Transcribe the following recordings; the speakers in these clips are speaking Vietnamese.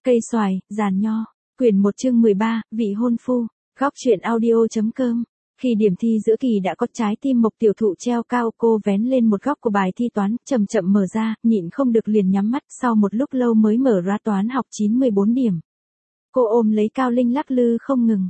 Cây xoài, giàn nho. Quyển 1 chương 13, vị hôn phu. Góc truyện audio.com. Khi điểm thi giữa kỳ đã có, trái tim Mộc Tiểu Thụ treo cao, cô vén lên một góc của bài thi toán, chậm chậm mở ra, nhịn không được liền nhắm mắt, sau một lúc lâu mới mở ra toán học 94 điểm. Cô ôm lấy Cao Linh lắc lư không ngừng.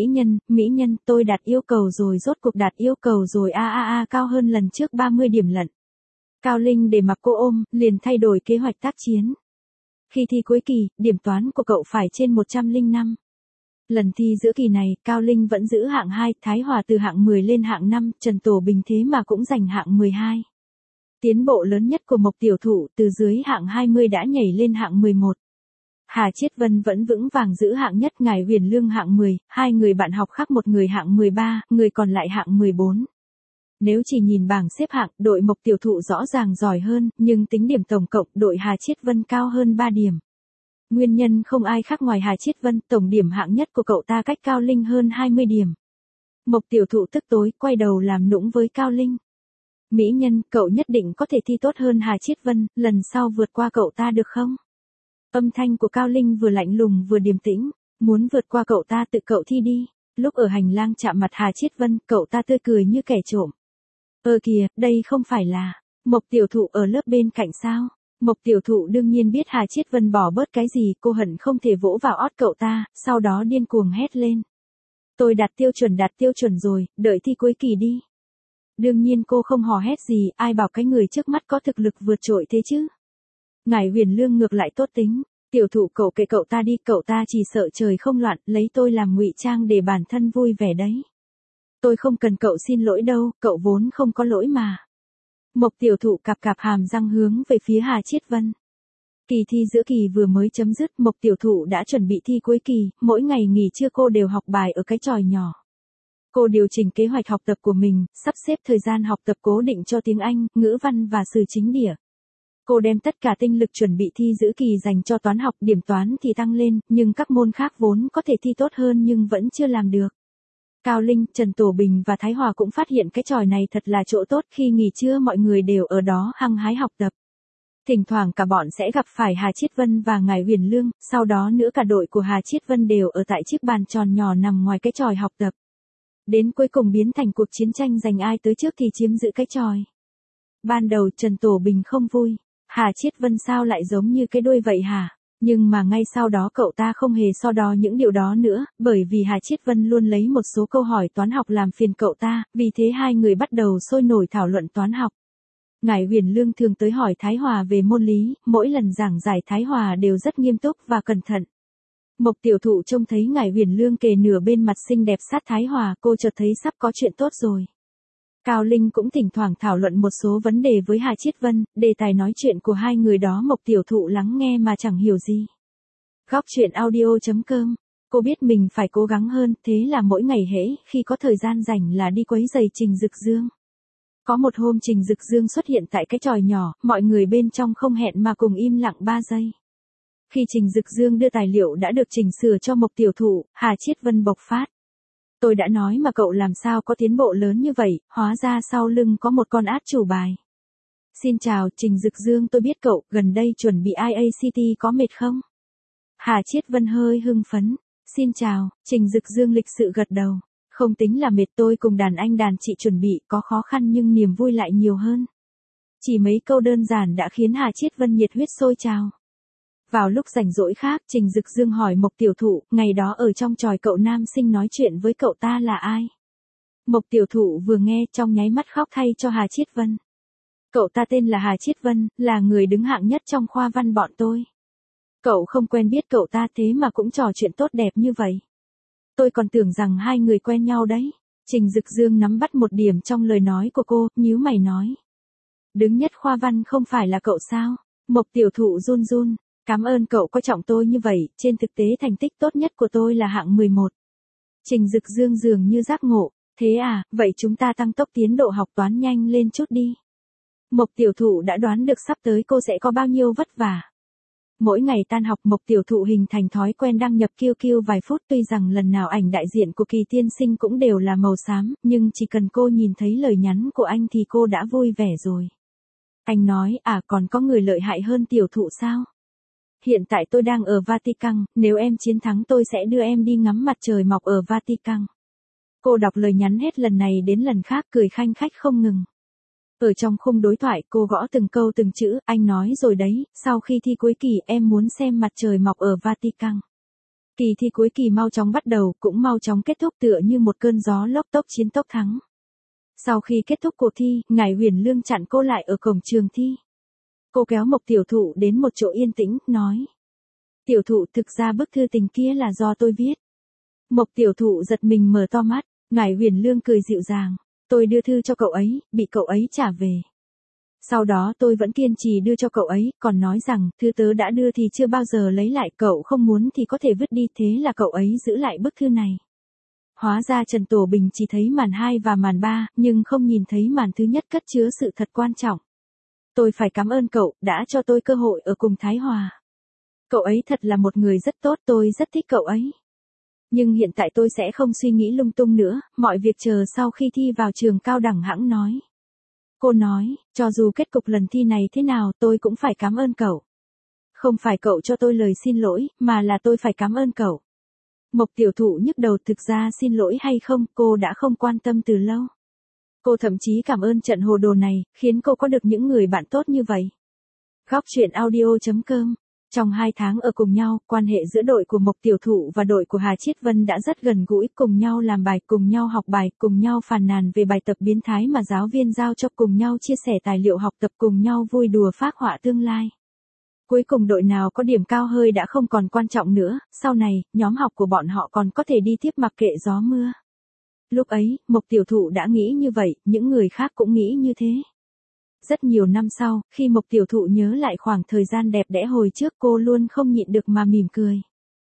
Mỹ nhân, tôi đạt yêu cầu rồi, rốt cuộc đạt yêu cầu rồi, cao hơn lần trước 30 điểm lận. Cao Linh để mặc cô ôm, liền thay đổi kế hoạch tác chiến. Khi thi cuối kỳ, điểm toán của cậu phải trên 105. Lần thi giữa kỳ này, Cao Linh vẫn giữ hạng 2, Thái Hòa từ hạng 10 lên hạng 5, Trần Tổ Bình thế mà cũng giành hạng 12. Tiến bộ lớn nhất của Mộc Tiểu Thụ, từ dưới hạng 20 đã nhảy lên hạng 11. Hà Chiết Vân vẫn vững vàng giữ hạng nhất, Ngải Huyền Lương hạng 10, hai người bạn học khác, một người hạng 13, người còn lại hạng 14. Nếu chỉ nhìn bảng xếp hạng, đội Mộc Tiểu Thụ rõ ràng giỏi hơn, nhưng tính điểm tổng cộng, đội Hà Chiết Vân cao hơn 3 điểm. Nguyên nhân không ai khác ngoài Hà Chiết Vân, tổng điểm hạng nhất của cậu ta cách Cao Linh hơn 20 điểm. Mộc Tiểu Thụ tức tối, quay đầu làm nũng với Cao Linh. Mỹ nhân, cậu nhất định có thể thi tốt hơn Hà Chiết Vân, lần sau vượt qua cậu ta được không? Âm thanh của Cao Linh vừa lạnh lùng vừa điềm tĩnh, muốn vượt qua cậu ta tự cậu thi đi. Lúc ở hành lang chạm mặt Hà Chiết Vân, cậu ta tươi cười như kẻ trộm. Kìa, đây không phải là Mộc Tiểu Thụ ở lớp bên cạnh sao? Mộc Tiểu Thụ đương nhiên biết Hà Chiết Vân bỏ bớt cái gì, cô hận không thể vỗ vào ót cậu ta, sau đó điên cuồng hét lên. Tôi đạt tiêu chuẩn rồi, đợi thi cuối kỳ đi. Đương nhiên cô không hò hét gì, ai bảo cái người trước mắt có thực lực vượt trội thế chứ. Ngải Huyền Lương ngược lại tốt tính. Tiểu Thụ cậu kệ cậu ta đi, cậu ta chỉ sợ trời không loạn, lấy tôi làm ngụy trang để bản thân vui vẻ đấy. Tôi không cần cậu xin lỗi đâu, cậu vốn không có lỗi mà. Mộc Tiểu Thụ cạp hàm răng hướng về phía Hà Chiết Vân. Kỳ thi giữa kỳ vừa mới chấm dứt, Mộc Tiểu Thụ đã chuẩn bị thi cuối kỳ, mỗi ngày nghỉ trưa cô đều học bài ở cái chòi nhỏ. Cô điều chỉnh kế hoạch học tập của mình, sắp xếp thời gian học tập cố định cho tiếng Anh, ngữ văn và sử chính đĩa. Cô đem tất cả tinh lực chuẩn bị thi giữa kỳ dành cho toán học, điểm toán thì tăng lên, nhưng các môn khác vốn có thể thi tốt hơn nhưng vẫn chưa làm được. Cao Linh, Trần Tổ Bình và Thái Hòa cũng phát hiện cái chòi này thật là chỗ tốt, khi nghỉ trưa mọi người đều ở đó hăng hái học tập. Thỉnh thoảng cả bọn sẽ gặp phải Hà Chiết Vân và Ngải Huyền Lương, sau đó nữa cả đội của Hà Chiết Vân đều ở tại chiếc bàn tròn nhỏ nằm ngoài cái chòi học tập. Đến cuối cùng biến thành cuộc chiến tranh giành ai tới trước thì chiếm giữ cái chòi. Ban đầu Trần Tổ Bình không vui, Hà Chiết Vân sao lại giống như cái đuôi vậy hả? Nhưng mà ngay sau đó cậu ta không hề so đo những điều đó nữa, bởi vì Hà Chiết Vân luôn lấy một số câu hỏi toán học làm phiền cậu ta, vì thế hai người bắt đầu sôi nổi thảo luận toán học. Ngải Huyền Lương thường tới hỏi Thái Hòa về môn lý, mỗi lần giảng giải Thái Hòa đều rất nghiêm túc và cẩn thận. Mộc Tiểu Thụ trông thấy Ngải Huyền Lương kề nửa bên mặt xinh đẹp sát Thái Hòa, cô chợt thấy sắp có chuyện tốt rồi. Cao Linh cũng thỉnh thoảng thảo luận một số vấn đề với Hà Chiết Vân, đề tài nói chuyện của hai người đó Mộc Tiểu Thụ lắng nghe mà chẳng hiểu gì. Góc truyện audio.com. Cô biết mình phải cố gắng hơn, thế là mỗi ngày hễ khi có thời gian rảnh là đi quấy giày Trình Dực Dương. Có một hôm Trình Dực Dương xuất hiện tại cái chòi nhỏ, mọi người bên trong không hẹn mà cùng im lặng 3 giây. Khi Trình Dực Dương đưa tài liệu đã được chỉnh sửa cho Mộc Tiểu Thụ, Hà Chiết Vân bộc phát. Tôi đã nói mà cậu làm sao có tiến bộ lớn như vậy, hóa ra sau lưng có một con át chủ bài. Xin chào, Trình Dực Dương, tôi biết cậu gần đây chuẩn bị IACT có mệt không? Hà Chiết Vân hơi hưng phấn. Xin chào, Trình Dực Dương lịch sự gật đầu. Không tính là mệt, tôi cùng đàn anh đàn chị chuẩn bị, có khó khăn nhưng niềm vui lại nhiều hơn. Chỉ mấy câu đơn giản đã khiến Hà Chiết Vân nhiệt huyết sôi trào. Vào lúc rảnh rỗi khác, Trình Dực Dương hỏi Mộc Tiểu Thụ, ngày đó ở trong chòi cậu nam sinh nói chuyện với cậu ta là ai? Mộc Tiểu Thụ vừa nghe trong nháy mắt khóc thay cho Hà Chiết Vân. Cậu ta tên là Hà Chiết Vân, là người đứng hạng nhất trong khoa văn bọn tôi. Cậu không quen biết cậu ta thế mà cũng trò chuyện tốt đẹp như vậy. Tôi còn tưởng rằng hai người quen nhau đấy. Trình Dực Dương nắm bắt một điểm trong lời nói của cô, nhíu mày nói. Đứng nhất khoa văn không phải là cậu sao? Mộc Tiểu Thụ run run. Cảm ơn cậu coi trọng tôi như vậy, trên thực tế thành tích tốt nhất của tôi là hạng 11. Trình Dực Dương dường như giác ngộ, thế à, vậy chúng ta tăng tốc tiến độ học toán nhanh lên chút đi. Mộc Tiểu Thụ đã đoán được sắp tới cô sẽ có bao nhiêu vất vả. Mỗi ngày tan học Mộc Tiểu Thụ hình thành thói quen đăng nhập QQ vài phút, tuy rằng lần nào ảnh đại diện của Kỳ tiên sinh cũng đều là màu xám, nhưng chỉ cần cô nhìn thấy lời nhắn của anh thì cô đã vui vẻ rồi. Anh nói, còn có người lợi hại hơn Tiểu Thụ sao? hiện tại tôi đang ở Vatican, nếu em chiến thắng tôi sẽ đưa em đi ngắm mặt trời mọc ở Vatican. Cô đọc lời nhắn hết lần này đến lần khác cười khanh khách không ngừng. Ở trong khung đối thoại cô gõ từng câu từng chữ, anh nói rồi đấy, sau khi thi cuối kỳ em muốn xem mặt trời mọc ở Vatican. Kỳ thi cuối kỳ mau chóng bắt đầu, cũng mau chóng kết thúc tựa như một cơn gió lốc tốc chiến tốc thắng. Sau khi kết thúc cuộc thi, Ngài Huyền Lương chặn cô lại ở cổng trường thi. Cô kéo Mộc Tiểu Thụ đến một chỗ yên tĩnh, nói. Tiểu Thụ, thực ra bức thư tình kia là do tôi viết. Mộc Tiểu Thụ giật mình mở to mắt, Ngài Huyền Lương cười dịu dàng. Tôi đưa thư cho cậu ấy, bị cậu ấy trả về. Sau đó tôi vẫn kiên trì đưa cho cậu ấy, còn nói rằng, thư tớ đã đưa thì chưa bao giờ lấy lại, cậu không muốn thì có thể vứt đi, thế là cậu ấy giữ lại bức thư này. Hóa ra Trần Tổ Bình chỉ thấy màn 2 và màn 3, nhưng không nhìn thấy màn thứ nhất cất chứa sự thật quan trọng. Tôi phải cảm ơn cậu, đã cho tôi cơ hội ở cùng Thái Hòa. Cậu ấy thật là một người rất tốt, tôi rất thích cậu ấy. Nhưng hiện tại tôi sẽ không suy nghĩ lung tung nữa, mọi việc chờ sau khi thi vào trường cao đẳng hãng nói. Cô nói, cho dù kết cục lần thi này thế nào tôi cũng phải cảm ơn cậu. Không phải cậu cho tôi lời xin lỗi, mà là tôi phải cảm ơn cậu. Mộc Tiểu Thụ nhức đầu, thực ra xin lỗi hay không, cô đã không quan tâm từ lâu. Cô thậm chí cảm ơn trận hồ đồ này, khiến cô có được những người bạn tốt như vậy. Góc truyện audio.com. Trong 2 tháng ở cùng nhau, quan hệ giữa đội của Mộc Tiểu Thụ và đội của Hà Chiết Vân đã rất gần gũi, cùng nhau làm bài, cùng nhau học bài, cùng nhau phàn nàn về bài tập biến thái mà giáo viên giao cho, cùng nhau chia sẻ tài liệu học tập, cùng nhau vui đùa phác họa tương lai. Cuối cùng đội nào có điểm cao hơi đã không còn quan trọng nữa, sau này, nhóm học của bọn họ còn có thể đi tiếp mặc kệ gió mưa. Lúc ấy, Mộc Tiểu Thụ đã nghĩ như vậy, những người khác cũng nghĩ như thế. Rất nhiều năm sau, khi Mộc Tiểu Thụ nhớ lại khoảng thời gian đẹp đẽ hồi trước, cô luôn không nhịn được mà mỉm cười.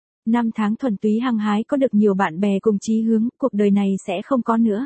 5 tháng thuần túy hăng hái, có được nhiều bạn bè cùng chí hướng, cuộc đời này sẽ không có nữa.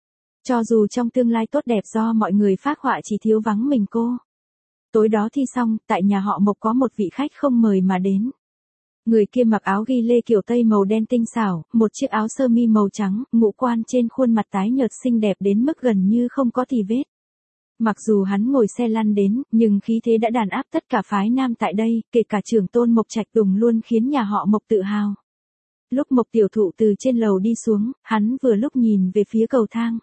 Cho dù trong tương lai tốt đẹp do mọi người phác họa chỉ thiếu vắng mình cô. Tối đó thi xong, tại nhà họ Mộc có một vị khách không mời mà đến. Người kia mặc áo ghi lê kiểu Tây màu đen tinh xảo, một chiếc áo sơ mi màu trắng, ngũ quan trên khuôn mặt tái nhợt xinh đẹp đến mức gần như không có tì vết. Mặc dù hắn ngồi xe lăn đến, nhưng khí thế đã đàn áp tất cả phái nam tại đây, kể cả trưởng tôn Mộc Trạch Tùng luôn khiến nhà họ Mộc tự hào. Lúc Mộc Tiểu Thụ từ trên lầu đi xuống, hắn vừa lúc nhìn về phía cầu thang.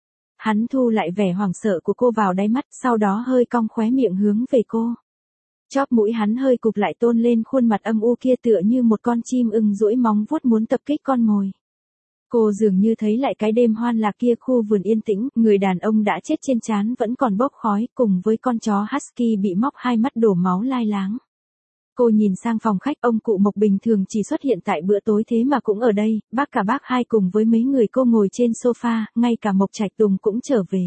Hắn thu lại vẻ hoảng sợ của cô vào đáy mắt, sau đó hơi cong khóe miệng hướng về cô. Chóp mũi hắn hơi cụp lại, tôn lên khuôn mặt âm u kia tựa như một con chim ưng duỗi móng vuốt muốn tập kích con mồi. Cô dường như thấy lại cái đêm hoan lạc kia, khu vườn yên tĩnh, người đàn ông đã chết trên trán vẫn còn bốc khói, cùng với con chó husky bị móc hai mắt đổ máu lai láng. Cô nhìn sang phòng khách, ông cụ Mộc bình thường chỉ xuất hiện tại bữa tối thế mà cũng ở đây, bác hai cùng với mấy người cô ngồi trên sofa, ngay cả Mộc Trạch Tùng cũng trở về.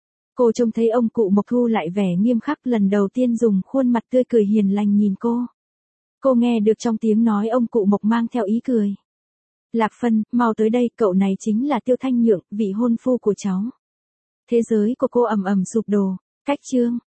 Cô trông thấy ông cụ Mộc thu lại vẻ nghiêm khắc, lần đầu tiên dùng khuôn mặt tươi cười hiền lành nhìn cô. Cô nghe được trong tiếng nói ông cụ Mộc mang theo ý cười. Lạc Phân, mau tới đây, cậu này chính là Tiêu Thanh Nhượng, vị hôn phu của cháu. Thế giới của cô ầm ầm sụp đổ. Cách chương.